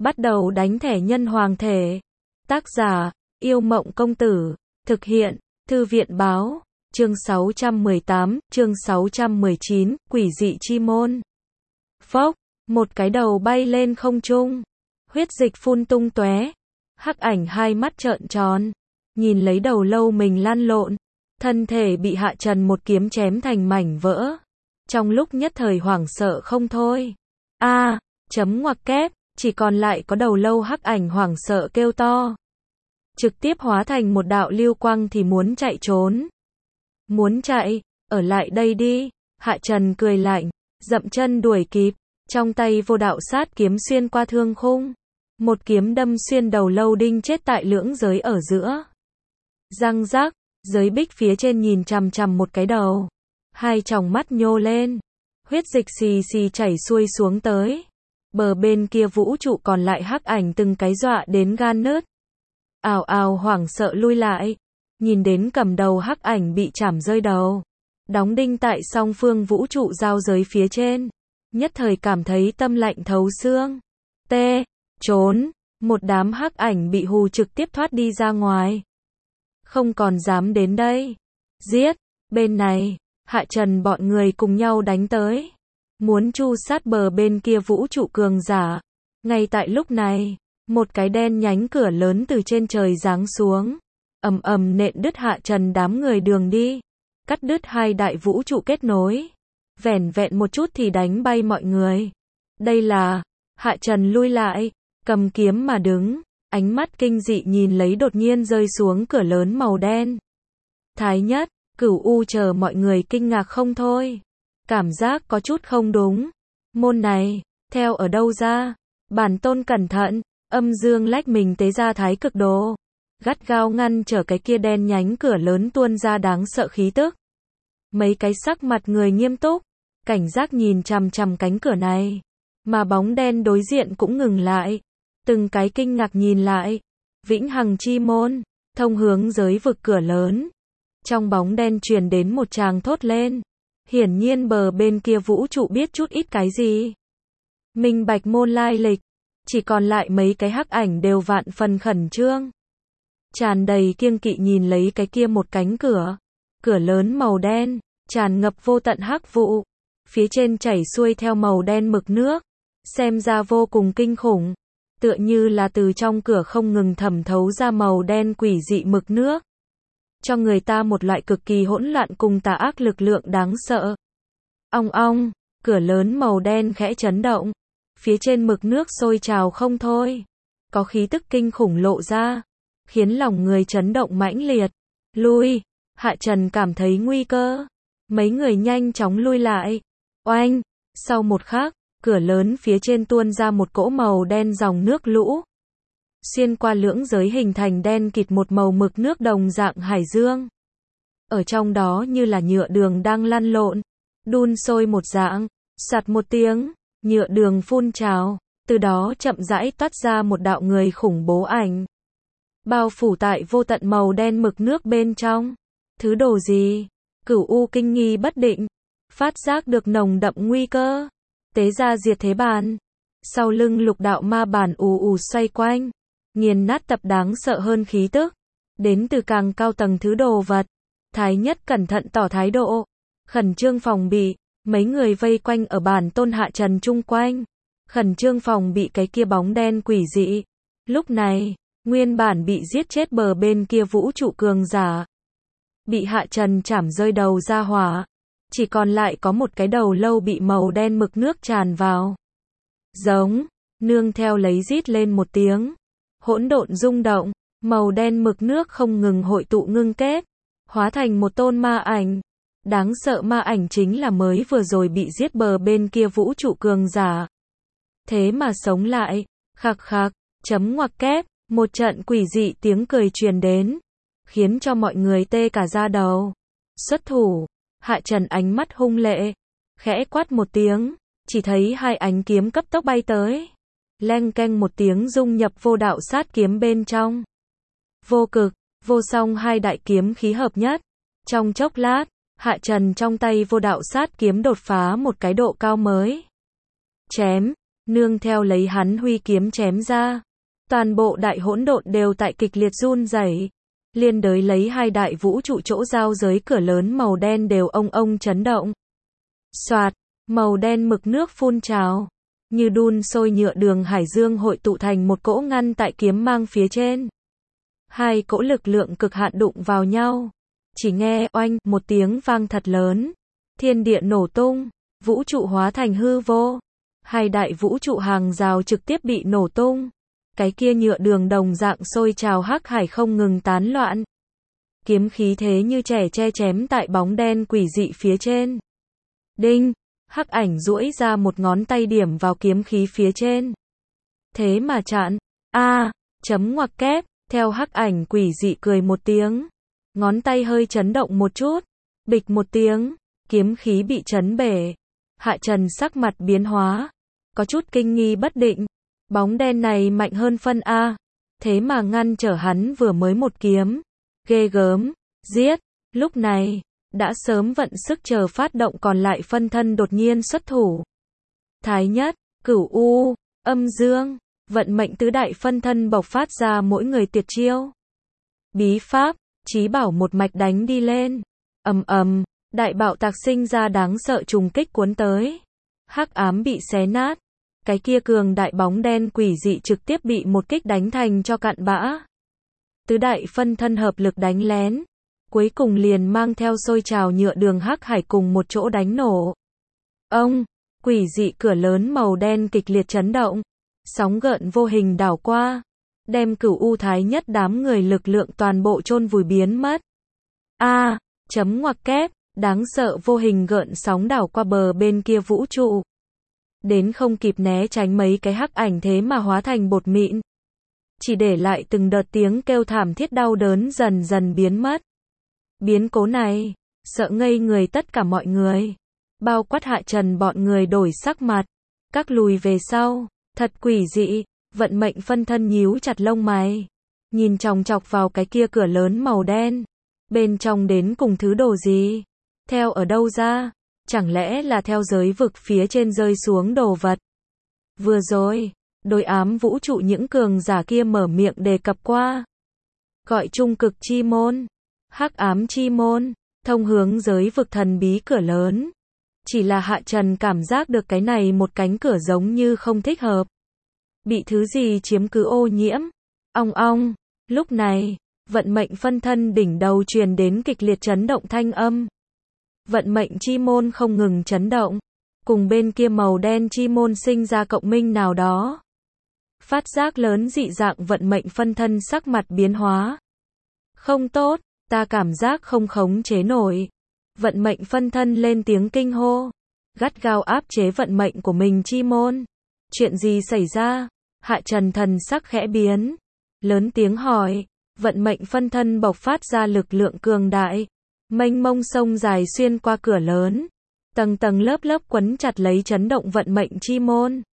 Bắt đầu đánh thẻ nhân hoàng thể. Tác giả, Yêu Mộng Công Tử. Thực hiện, Thư viện Báo. Chương 618, chương 619, Quỷ dị chi môn. Phốc, một cái đầu bay lên không trung. Huyết dịch phun tung tóe. Hắc ảnh hai mắt trợn tròn. Nhìn lấy đầu lâu mình lăn lộn. Thân thể bị Hạ Trần một kiếm chém thành mảnh vỡ. Trong lúc nhất thời hoảng sợ không thôi. Chấm ngoặc kép, chỉ còn lại có đầu lâu hắc ảnh hoảng sợ kêu to. Trực tiếp hóa thành một đạo lưu quang thì muốn chạy trốn. Muốn chạy, ở lại đây đi. Hạ Trần cười lạnh, dậm chân đuổi kịp. Trong tay vô đạo sát kiếm xuyên qua thương khung. Một kiếm đâm xuyên đầu lâu đinh chết tại lưỡng giới ở giữa. Răng rác, giới bích phía trên nhìn chằm chằm một cái đầu. Hai tròng mắt nhô lên. Huyết dịch xì xì chảy xuôi xuống tới. Bờ bên kia vũ trụ còn lại hắc ảnh từng cái dọa đến gan nứt. Ào ào hoảng sợ lui lại. Nhìn đến cầm đầu hắc ảnh bị chảm rơi đầu. Đóng đinh tại song phương vũ trụ giao giới phía trên. Nhất thời cảm thấy tâm lạnh thấu xương. Trốn. Một đám hắc ảnh bị hù trực tiếp thoát đi ra ngoài. Không còn dám đến đây. Giết. Bên này, Hạ Trần bọn người cùng nhau đánh tới. Muốn tru sát bờ bên kia vũ trụ cường giả. Ngay tại lúc này, một cái đen nhánh cửa lớn từ trên trời giáng xuống. Ầm ầm nện đứt Hạ Trần đám người đường đi. Cắt đứt hai đại vũ trụ kết nối. Vẻn vẹn một chút thì đánh bay mọi người. Đây là, Hạ Trần lui lại, cầm kiếm mà đứng. Ánh mắt kinh dị nhìn lấy đột nhiên rơi xuống cửa lớn màu đen. Thái Nhất, Cửu U chờ mọi người kinh ngạc không thôi. Cảm giác có chút không đúng. Môn này, theo ở đâu ra? Bản tôn cẩn thận, âm dương lách mình tế ra thái cực đồ. Gắt gao ngăn trở cái kia đen nhánh cửa lớn tuôn ra đáng sợ khí tức. Mấy cái sắc mặt người nghiêm túc, cảnh giác nhìn chằm chằm cánh cửa này. Mà bóng đen đối diện cũng ngừng lại. Từng cái kinh ngạc nhìn lại. Vĩnh Hằng chi môn, thông hướng giới vực cửa lớn. Trong bóng đen truyền đến một tràng thốt lên. Hiển nhiên bờ bên kia vũ trụ biết chút ít cái gì. Minh bạch môn lai lịch. Chỉ còn lại mấy cái hắc ảnh đều vạn phần khẩn trương. Tràn đầy kiêng kỵ nhìn lấy cái kia một cánh cửa. Cửa lớn màu đen, tràn ngập vô tận hắc vụ. Phía trên chảy xuôi theo màu đen mực nước. Xem ra vô cùng kinh khủng. Tựa như là từ trong cửa không ngừng thẩm thấu ra màu đen quỷ dị mực nước. Cho người ta một loại cực kỳ hỗn loạn cùng tà ác lực lượng đáng sợ. Ong ong, cửa lớn màu đen khẽ chấn động. Phía trên mực nước sôi trào không thôi. Có khí tức kinh khủng lộ ra. Khiến lòng người chấn động mãnh liệt. Lui, Hạ Trần cảm thấy nguy cơ. Mấy người nhanh chóng lui lại. Oanh, sau một khắc, cửa lớn phía trên tuôn ra một cỗ màu đen dòng nước lũ. Xuyên qua lưỡng giới hình thành đen kịt một màu mực nước đồng dạng hải dương. Ở trong đó như là nhựa đường đang lăn lộn, đun sôi một dạng, sạt một tiếng, nhựa đường phun trào, từ đó chậm rãi toát ra một đạo người khủng bố ảnh. Bao phủ tại vô tận màu đen mực nước bên trong. Thứ đồ gì? Cửu U kinh nghi bất định, phát giác được nồng đậm nguy cơ. Tế ra diệt thế bàn. Sau lưng lục đạo ma bản ù ù xoay quanh. Nghiền nát tập đáng sợ hơn khí tức. Đến từ càng cao tầng thứ đồ vật. Thái Nhất cẩn thận tỏ thái độ. Khẩn trương phòng bị. Mấy người vây quanh ở bản tôn Hạ Trần chung quanh. Khẩn trương phòng bị cái kia bóng đen quỷ dị. Lúc này, nguyên bản bị giết chết bờ bên kia vũ trụ cường giả. Bị Hạ Trần chảm rơi đầu ra hỏa. Chỉ còn lại có một cái đầu lâu bị màu đen mực nước tràn vào. Giống, nương theo lấy rít lên một tiếng. Hỗn độn rung động, màu đen mực nước không ngừng hội tụ ngưng kết. Hóa thành một tôn ma ảnh. Đáng sợ ma ảnh chính là mới vừa rồi bị giết bờ bên kia vũ trụ cường giả. Thế mà sống lại, khạc khạc, chấm ngoặc kép, một trận quỷ dị tiếng cười truyền đến. Khiến cho mọi người tê cả da đầu. Xuất thủ. Hạ Trần ánh mắt hung lệ, khẽ quát một tiếng, chỉ thấy hai ánh kiếm cấp tốc bay tới. Leng keng một tiếng dung nhập vô đạo sát kiếm bên trong. Vô cực, vô song hai đại kiếm khí hợp nhất. Trong chốc lát, Hạ Trần trong tay vô đạo sát kiếm đột phá một cái độ cao mới. Chém, nương theo lấy hắn huy kiếm chém ra. Toàn bộ đại hỗn độn đều tại kịch liệt run rẩy, liên đới lấy hai đại vũ trụ chỗ giao giới cửa lớn màu đen đều ông ông chấn động. Soạt, màu đen mực nước phun trào, như đun sôi nhựa đường hải dương hội tụ thành một cỗ ngăn tại kiếm mang phía trên. Hai cỗ lực lượng cực hạn đụng vào nhau, chỉ nghe oanh một tiếng vang thật lớn, thiên địa nổ tung, vũ trụ hóa thành hư vô. Hai đại vũ trụ hàng rào trực tiếp bị nổ tung. Cái kia nhựa đường đồng dạng sôi trào hắc hải không ngừng tán loạn. Kiếm khí thế như trẻ tre chém tại bóng đen quỷ dị phía trên. Đinh, hắc ảnh duỗi ra một ngón tay điểm vào kiếm khí phía trên. Thế mà chặn. Chấm ngoặc kép, theo hắc ảnh quỷ dị cười một tiếng. Ngón tay hơi chấn động một chút. Bịch một tiếng, kiếm khí bị chấn bể. Hạ Trần sắc mặt biến hóa, có chút kinh nghi bất định. Bóng đen này mạnh hơn phân A, thế mà ngăn trở hắn vừa mới một kiếm. Ghê gớm, giết. Lúc này, đã sớm vận sức chờ phát động còn lại phân thân đột nhiên xuất thủ. Thái nhất, Cửu U, Âm Dương, vận mệnh tứ đại phân thân bộc phát ra mỗi người tuyệt chiêu. Bí pháp, chí bảo một mạch đánh đi lên. Ầm ầm, đại bạo tạc sinh ra đáng sợ trùng kích cuốn tới. Hắc ám bị xé nát. Cái kia cường đại bóng đen quỷ dị trực tiếp bị một kích đánh thành cho cặn bã. Tứ đại phân thân hợp lực đánh lén, cuối cùng liền mang theo sôi trào nhựa đường hắc hải cùng một chỗ đánh nổ. Ông, quỷ dị cửa lớn màu đen kịch liệt chấn động, sóng gợn vô hình đảo qua, đem Cửu U Thái nhất đám người lực lượng toàn bộ chôn vùi biến mất. Chấm ngoặc kép, đáng sợ vô hình gợn sóng đảo qua bờ bên kia vũ trụ. Đến không kịp né tránh mấy cái hắc ảnh thế mà hóa thành bột mịn. Chỉ để lại từng đợt tiếng kêu thảm thiết đau đớn dần dần biến mất. Biến cố này, sợ ngây người tất cả mọi người. Bao quát Hạ Trần bọn người đổi sắc mặt. Các lùi về sau, thật quỷ dị, vận mệnh phân thân nhíu chặt lông mày. Nhìn chòng chọc vào cái kia cửa lớn màu đen. Bên trong đến cùng thứ đồ gì? Theo ở đâu ra? Chẳng lẽ là theo giới vực phía trên rơi xuống đồ vật? Vừa rồi, đối ám vũ trụ những cường giả kia mở miệng đề cập qua. Gọi trung cực chi môn, hắc ám chi môn, thông hướng giới vực thần bí cửa lớn. Chỉ là Hạ Trần cảm giác được cái này một cánh cửa giống như không thích hợp. Bị thứ gì chiếm cứ ô nhiễm. Ong ong, lúc này, vận mệnh phân thân đỉnh đầu truyền đến kịch liệt chấn động thanh âm. Vận mệnh chi môn không ngừng chấn động, cùng bên kia màu đen chi môn sinh ra cộng minh nào đó. Phát giác lớn dị dạng vận mệnh phân thân sắc mặt biến hóa. Không tốt, ta cảm giác không khống chế nổi. Vận mệnh phân thân lên tiếng kinh hô, gắt gao áp chế vận mệnh của mình chi môn. Chuyện gì xảy ra? Hạ Trần thần sắc khẽ biến, lớn tiếng hỏi. Vận mệnh phân thân bộc phát ra lực lượng cường đại, mênh mông sông dài xuyên qua cửa lớn, tầng tầng lớp lớp quấn chặt lấy chấn động vận mệnh chi môn.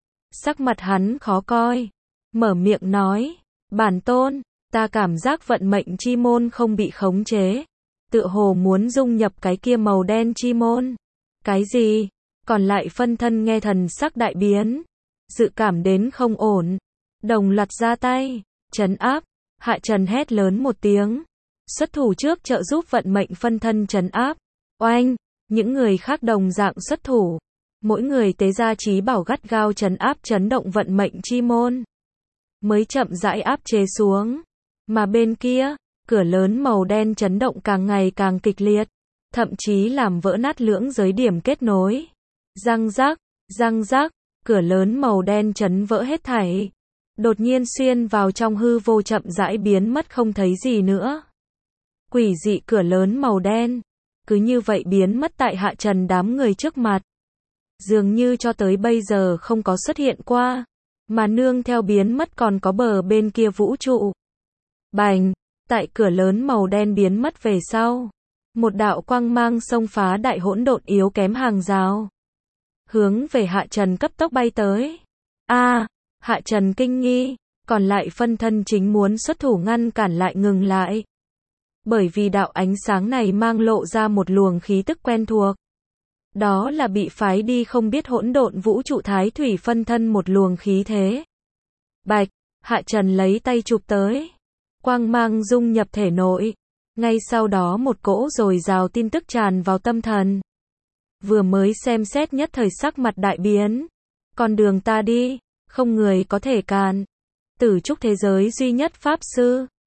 Sắc mặt hắn khó coi, mở miệng nói, bản tôn, ta cảm giác vận mệnh chi môn không bị khống chế, tựa hồ muốn dung nhập cái kia màu đen chi môn. Cái gì? Còn lại phân thân nghe thần sắc đại biến, dự cảm đến không ổn, đồng loạt ra tay, trấn áp. Hạ Trần hét lớn một tiếng, xuất thủ trước trợ giúp vận mệnh phân thân trấn áp. Oanh, những người khác đồng dạng xuất thủ, mỗi người tế ra chí bảo gắt gao trấn áp chấn động vận mệnh chi môn, mới chậm rãi áp chế xuống. Mà bên kia, cửa lớn màu đen chấn động càng ngày càng kịch liệt, thậm chí làm vỡ nát lưỡng giới điểm kết nối. Răng rác, cửa lớn màu đen chấn vỡ hết thảy. Đột nhiên xuyên vào trong hư vô chậm rãi biến mất không thấy gì nữa. Quỷ dị cửa lớn màu đen, cứ như vậy biến mất tại Hạ Trần đám người trước mặt. Dường như cho tới bây giờ không có xuất hiện qua, mà nương theo biến mất còn có bờ bên kia vũ trụ. Bành, tại cửa lớn màu đen biến mất về sau, một đạo quang mang xông phá đại hỗn độn yếu kém hàng rào, hướng về Hạ Trần cấp tốc bay tới. Hạ Trần kinh nghi, còn lại phân thân chính muốn xuất thủ ngăn cản lại ngừng lại. Bởi vì đạo ánh sáng này mang lộ ra một luồng khí tức quen thuộc. Đó là bị phái đi không biết hỗn độn vũ trụ thái thủy phân thân một luồng khí thế. Bạch, Hạ Trần lấy tay chụp tới. Quang mang dung nhập thể nội. Ngay sau đó một cỗ dồi dào tin tức tràn vào tâm thần. Vừa mới xem xét nhất thời sắc mặt đại biến. Con đường ta đi, không người có thể cản. Tử trúc thế giới duy nhất pháp sư.